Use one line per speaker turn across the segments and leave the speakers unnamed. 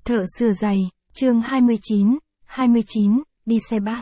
Thợ sửa giày, chương 29, đi xe bus.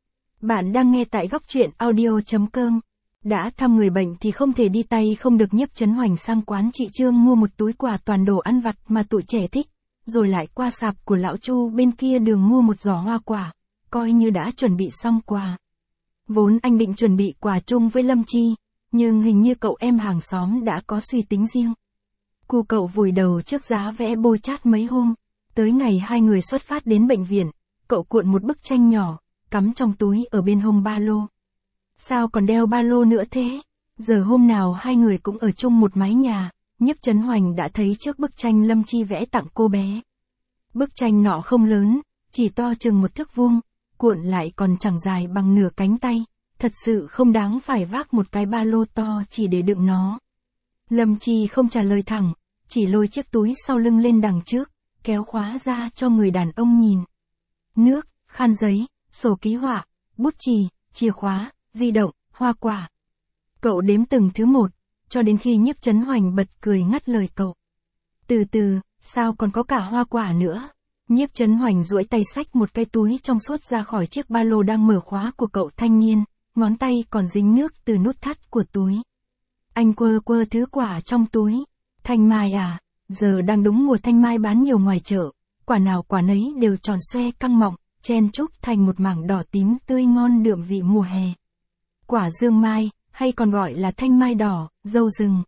Bạn đang nghe tại góc truyện audio.com. Đã thăm người bệnh thì không thể đi tay không được. Nhiếp Chấn Hoành sang quán chị Trương mua một túi quà toàn đồ ăn vặt mà tụi trẻ thích, rồi lại qua sạp của lão Chu bên kia đường mua một giỏ hoa quả, coi như đã chuẩn bị xong quà. Vốn anh định chuẩn bị quà chung với Lâm Chi, nhưng hình như cậu em hàng xóm đã có suy tính riêng. Cu cậu vùi đầu trước giá vẽ bôi chát mấy hôm. Tới ngày hai người xuất phát đến bệnh viện, cậu cuộn một bức tranh nhỏ, cắm trong túi ở bên hông ba lô. Sao còn đeo ba lô nữa thế? Giờ hôm nào hai người cũng ở chung một mái nhà, Nhiếp Chấn Hoành đã thấy trước bức tranh Lâm Chi vẽ tặng cô bé. Bức tranh nọ không lớn, chỉ to chừng một thước vuông, cuộn lại còn chẳng dài bằng nửa cánh tay, thật sự không đáng phải vác một cái ba lô to chỉ để đựng nó. Lâm Chi không trả lời thẳng, chỉ lôi chiếc túi sau lưng lên đằng trước, kéo khóa ra cho người đàn ông nhìn. Nước, khăn giấy, sổ ký họa, bút chì, chìa khóa, di động, hoa quả. Cậu đếm từng thứ một, cho đến khi Nhiếp Chấn Hoành bật cười ngắt lời cậu. Từ từ, sao còn có cả hoa quả nữa? Nhiếp Chấn Hoành duỗi tay xách một cái túi trong suốt ra khỏi chiếc ba lô đang mở khóa của cậu thanh niên, ngón tay còn dính nước từ nút thắt của túi. Anh quơ quơ thứ quả trong túi. Thanh mai à? Giờ đang đúng mùa thanh mai bán nhiều ngoài chợ, quả nào quả nấy đều tròn xoe căng mọng, chen chúc thành một mảng đỏ tím tươi ngon đượm vị mùa hè. Quả dương mai, hay còn gọi là thanh mai đỏ, dâu rừng.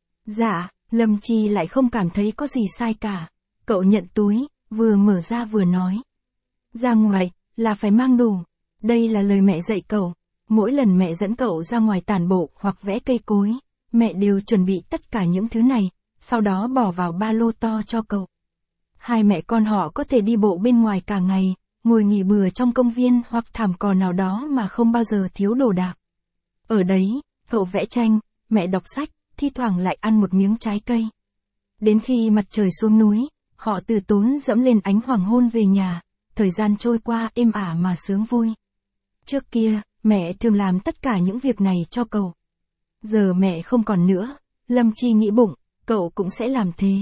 Dạ, Lâm Chi lại không cảm thấy có gì sai cả. Cậu nhận túi, vừa mở ra vừa nói. Ra ngoài, là phải mang đủ. Đây là lời mẹ dạy cậu. Mỗi lần mẹ dẫn cậu ra ngoài tản bộ hoặc vẽ cây cối, mẹ đều chuẩn bị tất cả những thứ này, sau đó bỏ vào ba lô to cho cậu. Hai mẹ con họ có thể đi bộ bên ngoài cả ngày, ngồi nghỉ bừa trong công viên hoặc thảm cỏ nào đó mà không bao giờ thiếu đồ đạc. Ở đấy, cậu vẽ tranh, mẹ đọc sách, thi thoảng lại ăn một miếng trái cây. Đến khi mặt trời xuống núi, họ từ tốn dẫm lên ánh hoàng hôn về nhà, thời gian trôi qua êm ả mà sướng vui. Trước kia, mẹ thường làm tất cả những việc này cho cậu. Giờ mẹ không còn nữa, Lâm Chi nghĩ bụng, cậu cũng sẽ làm thế.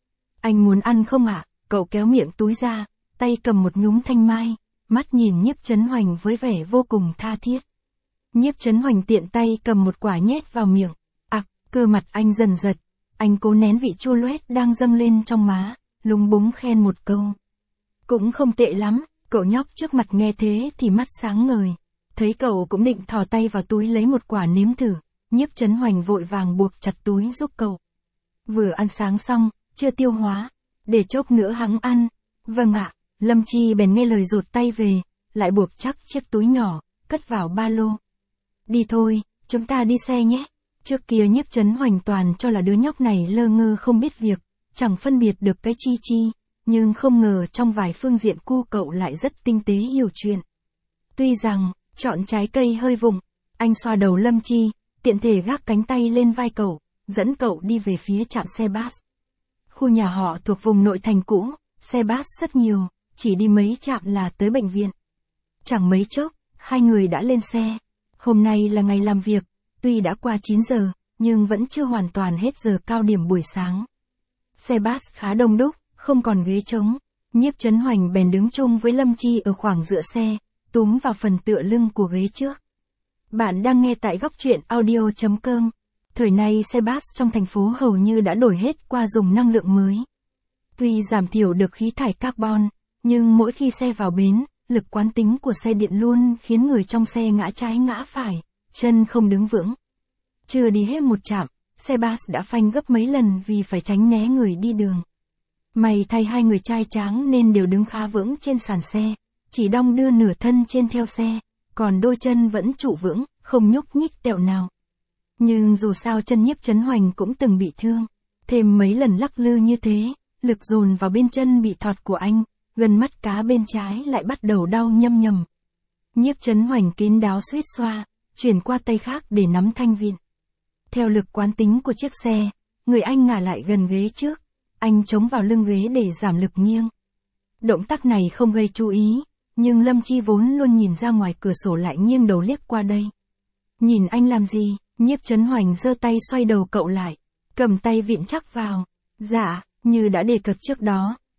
Anh muốn ăn không ạ? Cậu kéo miệng túi ra, tay cầm một nhúm thanh mai, mắt nhìn Nhiếp Chấn Hoành với vẻ vô cùng tha thiết. Nhiếp Chấn Hoành tiện tay cầm một quả nhét vào miệng. Cơ mặt anh dần giật, anh cố nén vị chua loét đang dâng lên trong má, lúng búng khen một câu. Cũng không tệ lắm. Cậu nhóc trước mặt nghe thế thì mắt sáng ngời. Thấy cậu cũng định thò tay vào túi lấy một quả nếm thử, Nhiếp Chấn Hoành vội vàng buộc chặt túi giúp cậu. Vừa ăn sáng xong, chưa tiêu hóa, để chốc nữa hắn ăn. Vâng ạ. Lâm Chi bèn nghe lời rụt tay về, lại buộc chắc chiếc túi nhỏ, cất vào ba lô. Đi thôi, chúng ta đi xe nhé. Trước kia Nhiếp Chấn Hoành toàn cho là đứa nhóc này lơ ngơ không biết việc, chẳng phân biệt được cái chi chi, nhưng không ngờ trong vài phương diện cu cậu lại rất tinh tế hiểu chuyện. Tuy rằng, chọn trái cây hơi vụng, anh xoa đầu Lâm Chi, tiện thể gác cánh tay lên vai cậu, dẫn cậu đi về phía trạm xe bus. Khu nhà họ thuộc vùng nội thành cũ, xe bus rất nhiều, chỉ đi mấy trạm là tới bệnh viện. Chẳng mấy chốc, hai người đã lên xe. Hôm nay là ngày làm việc, tuy đã qua 9 giờ, nhưng vẫn chưa hoàn toàn hết giờ cao điểm buổi sáng. Xe bus khá đông đúc, không còn ghế trống. Nhiếp Chấn Hoành bèn đứng chung với Lâm Chi ở khoảng giữa xe, túm vào phần tựa lưng của ghế trước. Bạn đang nghe tại góc truyện audio.com. Thời nay xe bus trong thành phố hầu như đã đổi hết qua dùng năng lượng mới. Tuy giảm thiểu được khí thải carbon, nhưng mỗi khi xe vào bến, lực quán tính của xe điện luôn khiến người trong xe ngã trái ngã phải, chân không đứng vững. Chưa đi hết một trạm, xe bus đã phanh gấp mấy lần vì phải tránh né người đi đường. May thay hai người trai tráng nên đều đứng khá vững trên sàn xe, chỉ đong đưa nửa thân trên theo xe, còn đôi chân vẫn trụ vững, không nhúc nhích tẹo nào. Nhưng dù sao chân Nhiếp Chấn Hoành cũng từng bị thương, thêm mấy lần lắc lư như thế, lực dồn vào bên chân bị thọt của anh, gần mắt cá bên trái lại bắt đầu đau nhâm nhầm. Nhiếp Chấn Hoành kín đáo suýt xoa, chuyển qua tay khác để nắm thanh vịn. Theo lực quán tính của chiếc xe, người anh ngả lại gần ghế trước, anh chống vào lưng ghế để giảm lực nghiêng. Động tác này không gây chú ý, nhưng Lâm Chi vốn luôn nhìn ra ngoài cửa sổ lại nghiêng đầu liếc qua đây. Nhìn anh làm gì? Nhiếp Chấn Hoành giơ tay xoay đầu cậu lại, cầm tay vịn chắc vào. Dạ, như đã đề cập trước đó,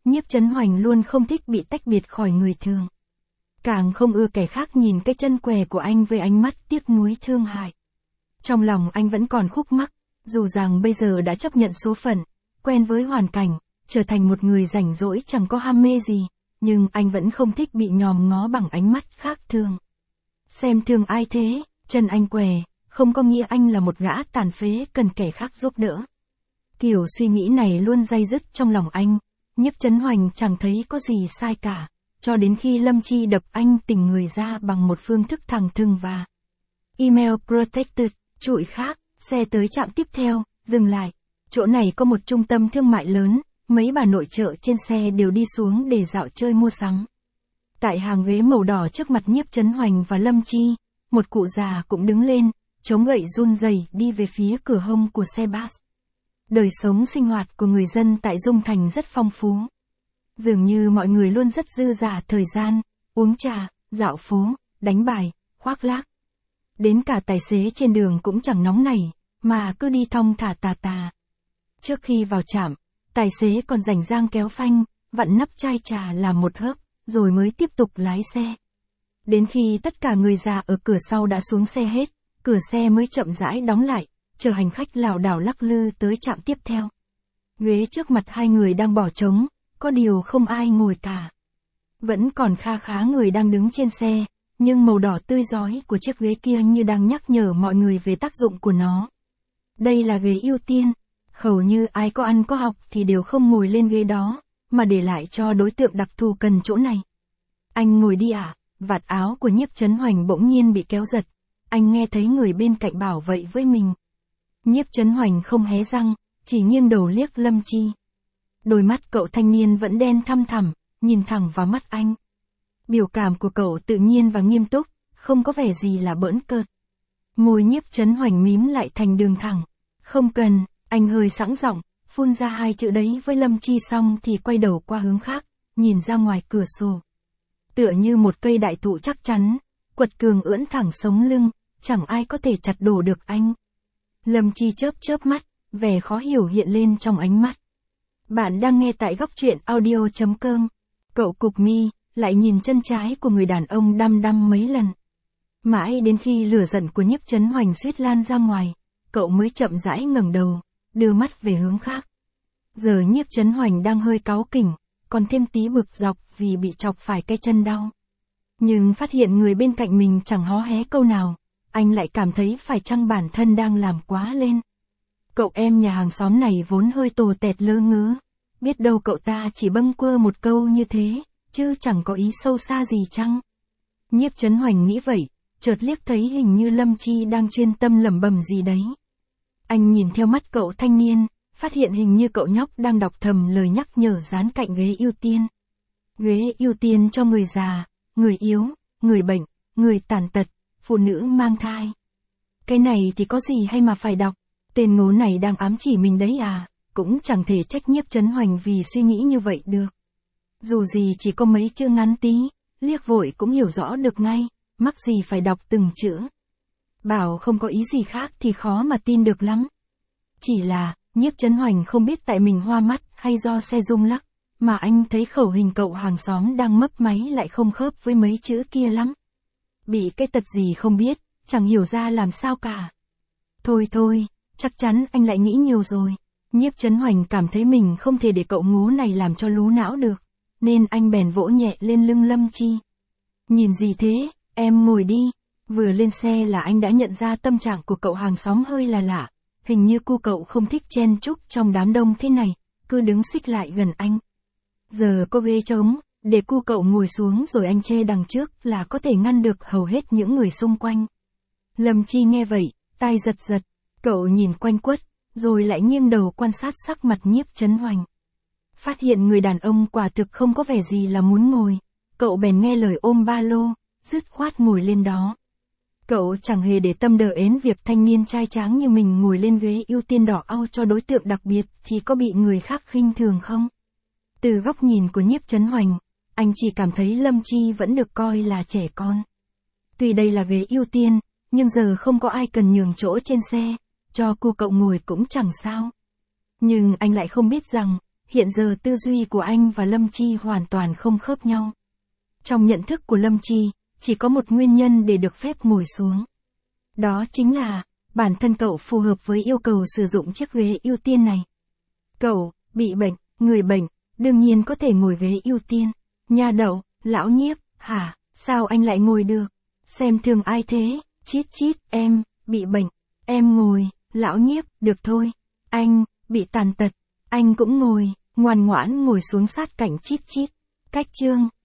Nhiếp Chấn Hoành luôn không thích bị tách biệt khỏi người thường. Càng không ưa kẻ khác nhìn cái chân què của anh với ánh mắt tiếc nuối thương hại. Trong lòng anh vẫn còn khúc mắc, dù rằng bây giờ đã chấp nhận số phận, quen với hoàn cảnh, trở thành một người rảnh rỗi chẳng có ham mê gì, nhưng anh vẫn không thích bị nhòm ngó bằng ánh mắt khác thường. Xem thường ai thế, chân anh què, không có nghĩa anh là một gã tàn phế cần kẻ khác giúp đỡ. Kiểu suy nghĩ này luôn day dứt trong lòng anh, Nhiếp Chấn Hoành chẳng thấy có gì sai cả, cho đến khi Lâm Chi đập anh tỉnh người ra bằng một phương thức thẳng thừng và email protected, trụi khác, xe tới trạm tiếp theo, dừng lại. Chỗ này có một trung tâm thương mại lớn, mấy bà nội trợ trên xe đều đi xuống để dạo chơi mua sắm. Tại hàng ghế màu đỏ trước mặt Nhiếp Chấn Hoành và Lâm Chi, một cụ già cũng đứng lên, chống gậy run rẩy đi về phía cửa hông của xe bus. Đời sống sinh hoạt của người dân tại Dung Thành rất phong phú. Dường như mọi người luôn rất dư dả thời gian, uống trà, dạo phố, đánh bài, khoác lác. Đến cả tài xế trên đường cũng chẳng nóng nảy, mà cứ đi thong thả tà tà. Trước khi vào trạm, tài xế còn rảnh rang kéo phanh, vặn nắp chai trà làm một hớp, rồi mới tiếp tục lái xe. Đến khi tất cả người già ở cửa sau đã xuống xe hết, cửa xe mới chậm rãi đóng lại, chờ hành khách lảo đảo lắc lư tới trạm tiếp theo. Ghế trước mặt hai người đang bỏ trống, có điều không ai ngồi cả. Vẫn còn kha khá người đang đứng trên xe, nhưng màu đỏ tươi rói của chiếc ghế kia như đang nhắc nhở mọi người về tác dụng của nó. Đây là ghế ưu tiên, hầu như ai có ăn có học thì đều không ngồi lên ghế đó, mà để lại cho đối tượng đặc thù cần chỗ này. Anh ngồi đi à? Vạt áo của Nhiếp Chấn Hoành bỗng nhiên bị kéo giật. Anh nghe thấy người bên cạnh bảo vậy với mình. Nhiếp Chấn Hoành không hé răng, chỉ nghiêng đầu liếc Lâm Chi. Đôi mắt cậu thanh niên vẫn đen thăm thẳm, nhìn thẳng vào mắt anh. Biểu cảm của cậu tự nhiên và nghiêm túc, không có vẻ gì là bỡn cợt. Môi Nhiếp Chấn Hoành mím lại thành đường thẳng. Không cần, anh hơi sẵn giọng, phun ra hai chữ đấy với Lâm Chi xong thì quay đầu qua hướng khác, nhìn ra ngoài cửa sổ. Tựa như một cây đại thụ chắc chắn, quật cường ưỡn thẳng sống lưng, chẳng ai có thể chặt đổ được anh. Lâm Chi chớp chớp mắt, vẻ khó hiểu hiện lên trong ánh mắt. Bạn đang nghe tại góc truyện audio.com. Cậu cụp mi, lại nhìn chân trái của người đàn ông đăm đăm mấy lần. Mãi đến khi lửa giận của Nhiếp Chấn Hoành suýt lan ra ngoài, cậu mới chậm rãi ngẩng đầu, đưa mắt về hướng khác. Giờ Nhiếp Chấn Hoành đang hơi cáu kỉnh, còn thêm tí bực dọc vì bị chọc phải cái chân đau. Nhưng phát hiện người bên cạnh mình chẳng hó hé câu nào, anh lại cảm thấy phải chăng bản thân đang làm quá lên. Cậu em nhà hàng xóm này vốn hơi tồ tẹt lơ ngớ, biết đâu cậu ta chỉ bâng quơ một câu như thế, chứ chẳng có ý sâu xa gì chăng? Nhiếp Chấn Hoành nghĩ vậy, chợt liếc thấy hình như Lâm Chi đang chuyên tâm lẩm bẩm gì đấy. Anh nhìn theo mắt cậu thanh niên, phát hiện hình như cậu nhóc đang đọc thầm lời nhắc nhở dán cạnh ghế ưu tiên. Ghế ưu tiên cho người già, người yếu, người bệnh, người tàn tật, phụ nữ mang thai. Cái này thì có gì hay mà phải đọc, tên ngố này đang ám chỉ mình đấy à, cũng chẳng thể trách Nhiếp Chấn Hoành vì suy nghĩ như vậy được. Dù gì chỉ có mấy chữ ngắn tí, liếc vội cũng hiểu rõ được ngay, mắc gì phải đọc từng chữ. Bảo không có ý gì khác thì khó mà tin được lắm. Chỉ là, Nhiếp Chấn Hoành không biết tại mình hoa mắt hay do xe rung lắc, mà anh thấy khẩu hình cậu hàng xóm đang mấp máy lại không khớp với mấy chữ kia lắm. Bị cái tật gì không biết, chẳng hiểu ra làm sao cả. Thôi, chắc chắn anh lại nghĩ nhiều rồi. Nhiếp Chấn Hoành cảm thấy mình không thể để cậu ngố này làm cho lú não được, nên anh bèn vỗ nhẹ lên lưng Lâm Chi. Nhìn gì thế, em ngồi đi. Vừa lên xe là anh đã nhận ra tâm trạng của cậu hàng xóm hơi là lạ. Hình như cô cậu không thích chen chúc trong đám đông thế này, cứ đứng xích lại gần anh. Giờ có ghế trống, để cu cậu ngồi xuống rồi anh chê đằng trước là có thể ngăn được hầu hết những người xung quanh. Lâm Chi nghe vậy, tai giật, cậu nhìn quanh quất, rồi lại nghiêng đầu quan sát sắc mặt Nhiếp Chấn Hoành. Phát hiện người đàn ông quả thực không có vẻ gì là muốn ngồi, cậu bèn nghe lời ôm ba lô, dứt khoát ngồi lên đó. Cậu chẳng hề để tâm đờ ến việc thanh niên trai tráng như mình ngồi lên ghế ưu tiên đỏ au cho đối tượng đặc biệt thì có bị người khác khinh thường không? Từ góc nhìn của Nhiếp Chấn Hoành, anh chỉ cảm thấy Lâm Chi vẫn được coi là trẻ con. Tuy đây là ghế ưu tiên, nhưng giờ không có ai cần nhường chỗ trên xe, cho cô cậu ngồi cũng chẳng sao. Nhưng anh lại không biết rằng, hiện giờ tư duy của anh và Lâm Chi hoàn toàn không khớp nhau. Trong nhận thức của Lâm Chi, chỉ có một nguyên nhân để được phép ngồi xuống. Đó chính là, bản thân cậu phù hợp với yêu cầu sử dụng chiếc ghế ưu tiên này. Cậu, bị bệnh, người bệnh, đương nhiên có thể ngồi ghế ưu tiên. Nha đậu, lão Nhiếp, hả, sao anh lại ngồi được? Xem thường ai thế? Chít chít, em, bị bệnh, em ngồi, lão Nhiếp, được thôi. Anh, bị tàn tật, anh cũng ngồi, ngoan ngoãn ngồi xuống sát cạnh Chít chít. Cách chương